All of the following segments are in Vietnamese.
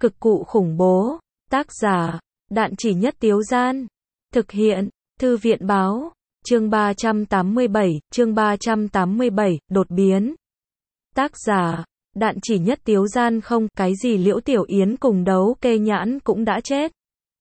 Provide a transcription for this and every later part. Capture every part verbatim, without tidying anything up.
Cực cụ khủng bố. Tác giả, Đạn Chỉ Nhất Tiếu Gian. Thực hiện, Thư viện Báo. Chương ba trăm tám mươi bảy, chương ba trăm tám mươi bảy, đột biến. Tác giả, Đạn Chỉ Nhất Tiếu Gian. Không, cái gì Liễu Tiểu Yến cùng Đấu Kê Nhãn cũng đã chết.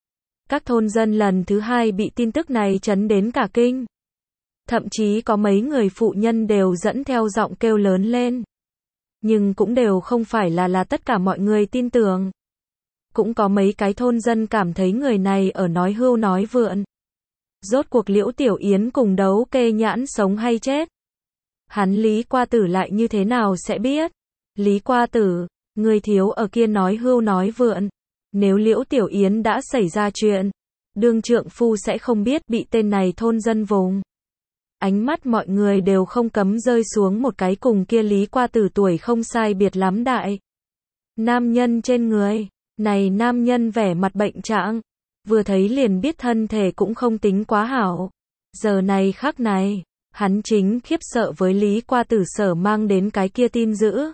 Các thôn dân lần thứ hai bị tin tức này chấn đến cả kinh. Thậm chí có mấy người phụ nhân đều dẫn theo giọng kêu lớn lên. Nhưng cũng đều không phải là là tất cả mọi người tin tưởng. Cũng có mấy cái thôn dân cảm thấy người này ở nói hưu nói vượn. Rốt cuộc Liễu Tiểu Yến cùng Đấu Kê Nhãn sống hay chết? Hắn Lý Qua Tử lại như thế nào sẽ biết? Lý Qua Tử, người thiếu ở kia nói hưu nói vượn. Nếu Liễu Tiểu Yến đã xảy ra chuyện, đương trượng phu sẽ không biết bị tên này thôn dân vùng. Ánh mắt mọi người đều không cấm rơi xuống một cái cùng kia Lý Qua Tử tuổi không sai biệt lắm đại. Nam nhân trên người, này nam nhân vẻ mặt bệnh trạng, vừa thấy liền biết thân thể cũng không tính quá hảo. Giờ này khắc này, hắn chính khiếp sợ với Lý Qua Tử sở mang đến cái kia tin dữ.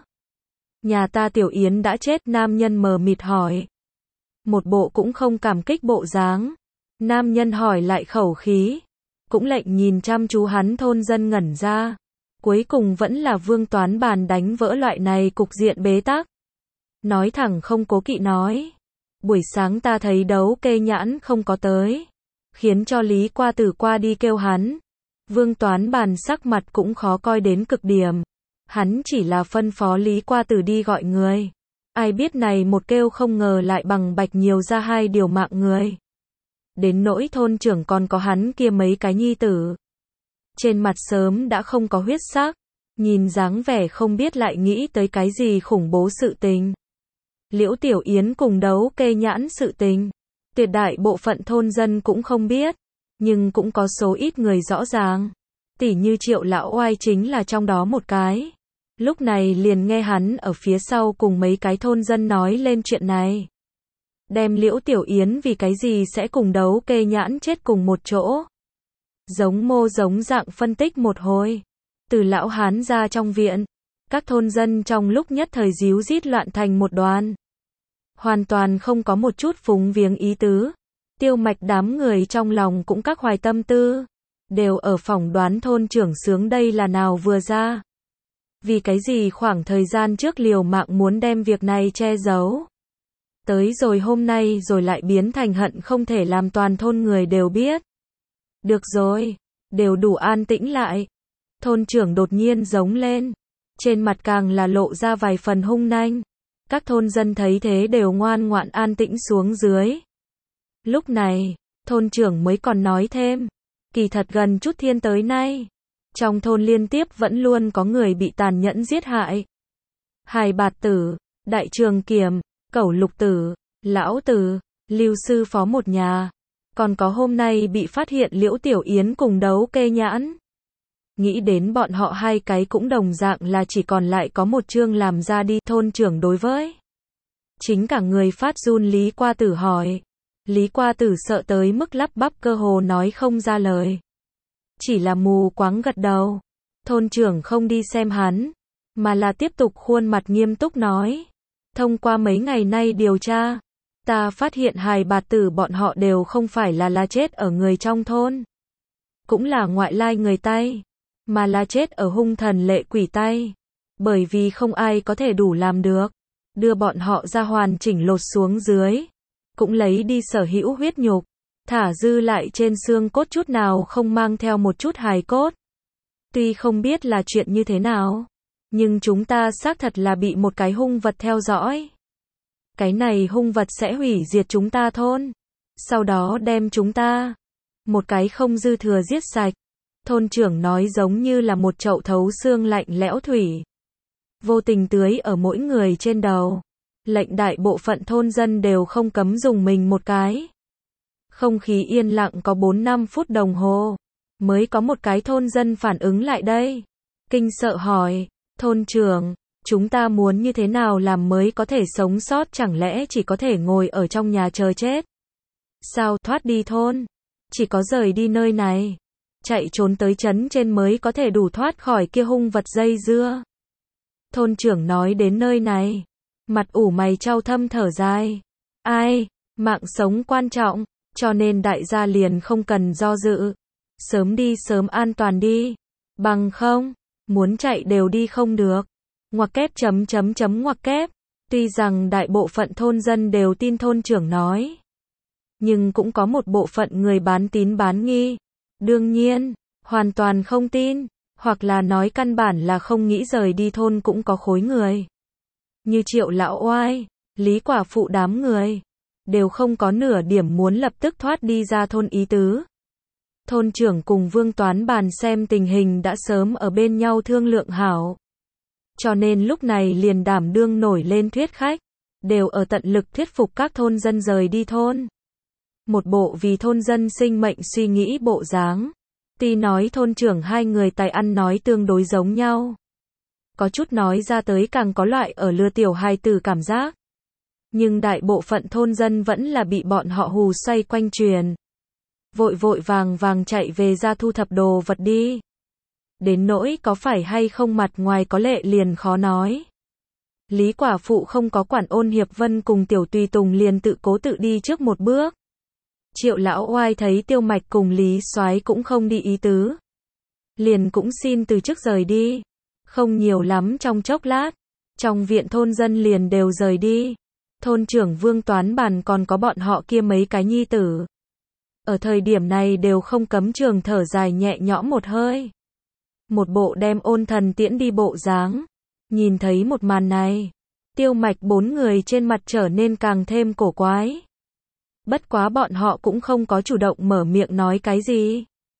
Nhà ta Tiểu Yến đã chết, nam nhân mờ mịt hỏi. Một bộ cũng không cảm kích bộ dáng. Nam nhân hỏi lại khẩu khí. Cũng lệnh nhìn chăm chú hắn thôn dân ngẩn ra. Cuối cùng vẫn là Vương Toán bàn đánh vỡ loại này cục diện bế tắc. Nói thẳng không cố kỵ nói. Buổi sáng ta thấy Đấu Kê Nhãn không có tới. Khiến cho Lý Qua Tử qua đi kêu hắn. Vương Toán bàn sắc mặt cũng khó coi đến cực điểm. Hắn chỉ là phân phó Lý Qua Tử đi gọi người. Ai biết này một kêu không ngờ lại bằng bạch nhiều ra hai điều mạng người. Đến nỗi thôn trưởng còn có hắn kia mấy cái nhi tử. Trên mặt sớm đã không có huyết sắc. Nhìn dáng vẻ không biết lại nghĩ tới cái gì khủng bố sự tình. Liễu Tiểu Yến cùng Đấu Kê Nhãn sự tình. Tuyệt đại bộ phận thôn dân cũng không biết. Nhưng cũng có số ít người rõ ràng. Tỉ như Triệu Lão Oai chính là trong đó một cái. Lúc này liền nghe hắn ở phía sau cùng mấy cái thôn dân nói lên chuyện này. Đem Liễu Tiểu Yến vì cái gì sẽ cùng Đấu Kê Nhãn chết cùng một chỗ. Giống mô giống dạng phân tích một hồi. Từ lão hán ra trong viện. Các thôn dân trong lúc nhất thời díu dít loạn thành một đoàn. Hoàn toàn không có một chút phúng viếng ý tứ. Tiêu Mạch đám người trong lòng cũng các hoài tâm tư. Đều ở phỏng đoán thôn trưởng sướng đây là nào vừa ra. Vì cái gì khoảng thời gian trước liều mạng muốn đem việc này che giấu. Tới rồi hôm nay rồi lại biến thành hận không thể làm toàn thôn người đều biết. Được rồi, đều đủ an tĩnh lại. Thôn trưởng đột nhiên giống lên. Trên mặt càng là lộ ra vài phần hung nanh. Các thôn dân thấy thế đều ngoan ngoãn an tĩnh xuống dưới. Lúc này, thôn trưởng mới còn nói thêm. Kỳ thật gần chút thiên tới nay. Trong thôn liên tiếp vẫn luôn có người bị tàn nhẫn giết hại. Hài Bạt Tử, Đại Trường Kiểm, Cẩu Lục Tử, Lão Tử, Lưu Sư Phó một nhà. Còn có hôm nay bị phát hiện Liễu Tiểu Yến cùng Đấu Kê Nhãn. Nghĩ đến bọn họ hai cái cũng đồng dạng là chỉ còn lại có một chương làm ra đi. Thôn trưởng đối với chính cả người phát run Lý Qua Tử hỏi. Lý Qua Tử sợ tới mức lắp bắp cơ hồ nói không ra lời. Chỉ là mù quáng gật đầu. Thôn trưởng không đi xem hắn, mà là tiếp tục khuôn mặt nghiêm túc nói. Thông qua mấy ngày nay điều tra, ta phát hiện Hài Bạt Tử bọn họ đều không phải là là chết ở người trong thôn. Cũng là ngoại lai người tay, mà là chết ở hung thần lệ quỷ tay. Bởi vì không ai có thể đủ làm được. Đưa bọn họ ra hoàn chỉnh lột xuống dưới. Cũng lấy đi sở hữu huyết nhục. Thả dư lại trên xương cốt chút nào không mang theo một chút hài cốt. Tuy không biết là chuyện như thế nào, nhưng chúng ta xác thật là bị một cái hung vật theo dõi. Cái này hung vật sẽ hủy diệt chúng ta thôn. Sau đó đem chúng ta một cái không dư thừa giết sạch. Thôn trưởng nói giống như là một chậu thấu xương lạnh lẽo thủy. Vô tình tưới ở mỗi người trên đầu. Lệnh đại bộ phận thôn dân đều không cấm dùng mình một cái. Không khí yên lặng có bốn năm phút đồng hồ. Mới có một cái thôn dân phản ứng lại đây. Kinh sợ hỏi, thôn trưởng, chúng ta muốn như thế nào làm mới có thể sống sót, chẳng lẽ chỉ có thể ngồi ở trong nhà chờ chết? Sao thoát đi thôn? Chỉ có rời đi nơi này. Chạy trốn tới trấn trên mới có thể đủ thoát khỏi kia hung vật dây dưa. Thôn trưởng nói đến nơi này. Mặt ủ mày trao thâm thở dài. Ai, mạng sống quan trọng, cho nên đại gia liền không cần do dự. Sớm đi sớm an toàn đi. Bằng không, muốn chạy đều đi không được. Ngoặc kép chấm chấm chấm ngoặc kép. Tuy rằng đại bộ phận thôn dân đều tin thôn trưởng nói, nhưng cũng có một bộ phận người bán tín bán nghi. Đương nhiên, hoàn toàn không tin, hoặc là nói căn bản là không nghĩ rời đi thôn cũng có khối người. Như Triệu lão oai, Lý quả phụ đám người, đều không có nửa điểm muốn lập tức thoát đi ra thôn ý tứ. Thôn trưởng cùng Vương Toán bàn xem tình hình đã sớm ở bên nhau thương lượng hảo. Cho nên lúc này liền đảm đương nổi lên thuyết khách, đều ở tận lực thuyết phục các thôn dân rời đi thôn. Một bộ vì thôn dân sinh mệnh suy nghĩ bộ dáng. Tuy nói thôn trưởng hai người tài ăn nói tương đối giống nhau. Có chút nói ra tới càng có loại ở lừa tiểu hài tử cảm giác. Nhưng đại bộ phận thôn dân vẫn là bị bọn họ hù xoay quanh truyền. Vội vội vàng vàng chạy về ra thu thập đồ vật đi. Đến nỗi có phải hay không mặt ngoài có lệ liền khó nói. Lý quả phụ không có quản Ôn Hiệp Vân cùng Tiểu Tùy Tùng liền tự cố tự đi trước một bước. Triệu lão oai thấy Tiêu Mạch cùng Lý Soái cũng không đi ý tứ, liền cũng xin từ chức rời đi. Không nhiều lắm trong chốc lát, trong viện thôn dân liền đều rời đi. Thôn trưởng Vương Toán Bàn còn có bọn họ kia mấy cái nhi tử. Ở thời điểm này đều không cấm trường thở dài nhẹ nhõm một hơi. Một bộ đem Ôn Thần tiễn đi bộ dáng. Nhìn thấy một màn này, Tiêu Mạch bốn người trên mặt trở nên càng thêm cổ quái. Bất quá bọn họ cũng không có chủ động mở miệng nói cái gì,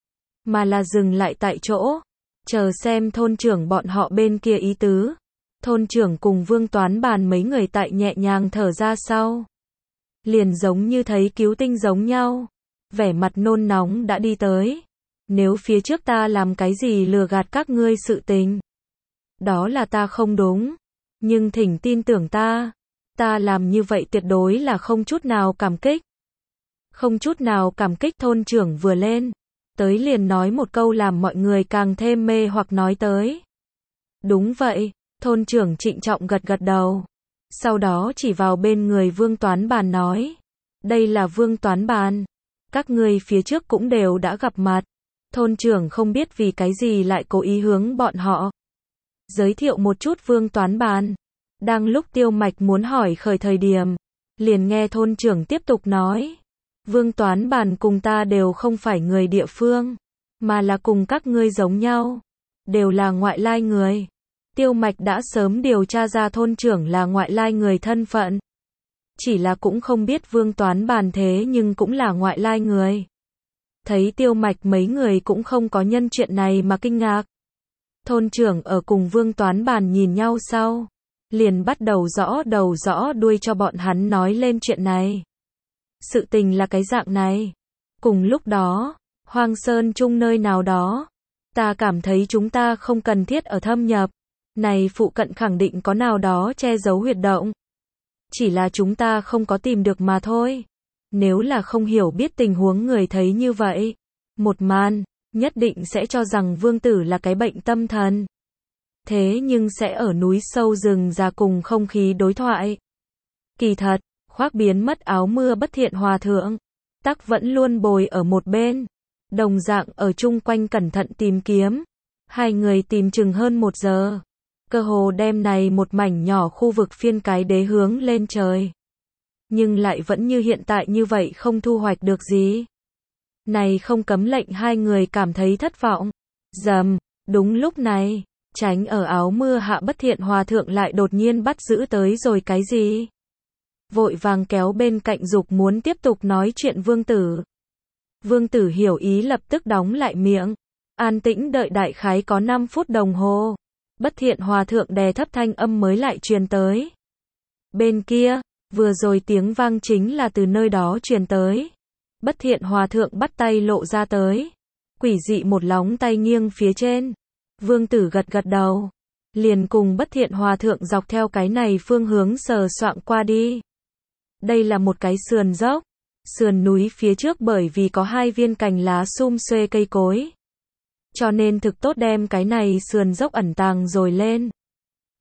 mà là dừng lại tại chỗ, chờ xem thôn trưởng bọn họ bên kia ý tứ. Thôn trưởng cùng Vương Toán Bàn mấy người tại nhẹ nhàng thở ra sau, liền giống như thấy cứu tinh giống nhau, vẻ mặt nôn nóng đã đi tới. Nếu phía trước ta làm cái gì lừa gạt các ngươi sự tình, đó là ta không đúng, nhưng thỉnh tin tưởng ta, ta làm như vậy tuyệt đối là không chút nào cảm kích. Không chút nào cảm kích. Thôn trưởng vừa lên tới liền nói một câu làm mọi người càng thêm mê hoặc nói tới. Đúng vậy, thôn trưởng trịnh trọng gật gật đầu. Sau đó chỉ vào bên người Vương Toán Bàn nói. Đây là Vương Toán Bàn. Các ngươi phía trước cũng đều đã gặp mặt. Thôn trưởng không biết vì cái gì lại cố ý hướng bọn họ giới thiệu một chút Vương Toán Bàn. Đang lúc Tiêu Mạch muốn hỏi khởi thời điểm, liền nghe thôn trưởng tiếp tục nói. Vương Toán Bàn cùng ta đều không phải người địa phương, mà là cùng các ngươi giống nhau, đều là ngoại lai người. Tiêu Mạch đã sớm điều tra ra thôn trưởng là ngoại lai người thân phận. Chỉ là cũng không biết Vương Toán Bàn thế nhưng cũng là ngoại lai người. Thấy Tiêu Mạch mấy người cũng không có nhân chuyện này mà kinh ngạc. Thôn trưởng ở cùng Vương Toán Bàn nhìn nhau sau, liền bắt đầu rõ đầu rõ đuôi cho bọn hắn nói lên chuyện này. Sự tình là cái dạng này. Cùng lúc đó, Hoang Sơn Trung nơi nào đó, ta cảm thấy chúng ta không cần thiết ở thâm nhập. Này phụ cận khẳng định có nào đó che giấu huyệt động. Chỉ là chúng ta không có tìm được mà thôi. Nếu là không hiểu biết tình huống người thấy như vậy, một màn, nhất định sẽ cho rằng Vương Tử là cái bệnh tâm thần. Thế nhưng sẽ ở núi sâu rừng già cùng không khí đối thoại. Kỳ thật, khoác biến mất áo mưa Bất Thiện Hòa Thượng, tắc vẫn luôn bồi ở một bên, đồng dạng ở chung quanh cẩn thận tìm kiếm. Hai người tìm chừng hơn một giờ, cơ hồ đem này một mảnh nhỏ khu vực phiên cái đế hướng lên trời. Nhưng lại vẫn như hiện tại như vậy không thu hoạch được gì. Này không cấm lệnh hai người cảm thấy thất vọng. Dầm, đúng lúc này, tránh ở áo mưa hạ Bất Thiện Hòa Thượng lại đột nhiên bắt giữ tới rồi cái gì. Vội vàng kéo bên cạnh dục muốn tiếp tục nói chuyện Vương Tử. Vương Tử hiểu ý lập tức đóng lại miệng, an tĩnh đợi đại khái có năm phút đồng hồ. Bất Thiện Hòa Thượng đè thấp thanh âm mới lại truyền tới. Bên kia, vừa rồi tiếng vang chính là từ nơi đó truyền tới. Bất Thiện Hòa Thượng bắt tay lộ ra tới. Quỷ dị một lóng tay nghiêng phía trên. Vương Tử gật gật đầu, liền cùng Bất Thiện Hòa Thượng dọc theo cái này phương hướng sờ soạng qua đi. Đây là một cái sườn dốc. Sườn núi phía trước bởi vì có hai viên cành lá sum xuê cây cối, cho nên thực tốt đem cái này sườn dốc ẩn tàng rồi lên.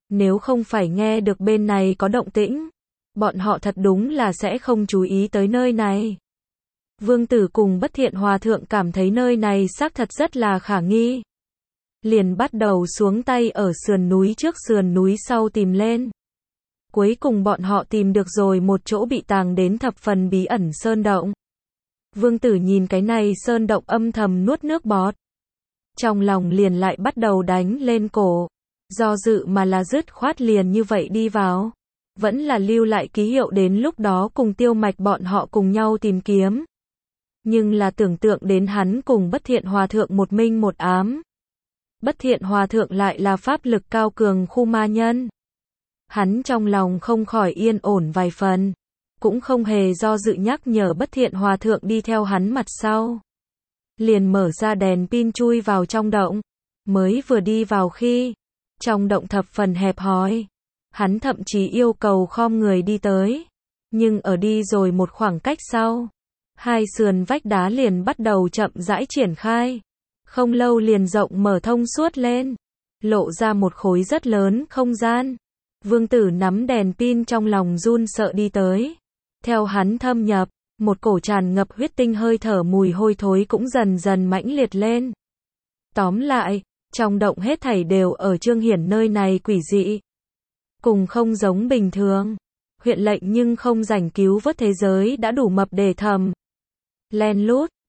Nếu không phải nghe được bên này có động tĩnh, bọn họ thật đúng là sẽ không chú ý tới nơi này. Vương Tử cùng Bất Thiện Hòa Thượng cảm thấy nơi này xác thật rất là khả nghi. Liền bắt đầu xuống tay ở sườn núi trước sườn núi sau tìm lên. Cuối cùng bọn họ tìm được rồi một chỗ bị tàng đến thập phần bí ẩn sơn động. Vương Tử nhìn cái này sơn động âm thầm nuốt nước bọt. Trong lòng liền lại bắt đầu đánh lên cổ. Do dự mà là dứt khoát liền như vậy đi vào. Vẫn là lưu lại ký hiệu đến lúc đó cùng Tiêu Mạch bọn họ cùng nhau tìm kiếm. Nhưng là tưởng tượng đến hắn cùng Bất Thiện Hòa Thượng một minh một ám. Bất Thiện Hòa Thượng lại là pháp lực cao cường khu ma nhân. Hắn trong lòng không khỏi yên ổn vài phần. Cũng không hề do dự nhắc nhở Bất Thiện Hòa Thượng đi theo hắn mặt sau. Liền mở ra đèn pin chui vào trong động. Mới vừa đi vào khi, trong động thập phần hẹp hòi. Hắn thậm chí yêu cầu khom người đi tới. Nhưng ở đi rồi một khoảng cách sau, hai sườn vách đá liền bắt đầu chậm rãi triển khai. Không lâu liền rộng mở thông suốt lên. Lộ ra một khối rất lớn không gian. Vương Tử nắm đèn pin trong lòng run sợ đi tới. Theo hắn thâm nhập, một cổ tràn ngập huyết tinh hơi thở mùi hôi thối cũng dần dần mãnh liệt lên. Tóm lại, trong động hết thảy đều ở Trương Hiển nơi này quỷ dị. Cùng không giống bình thường. Huyện lệnh nhưng không rảnh cứu vớt thế giới đã đủ mập để thầm. Len lút,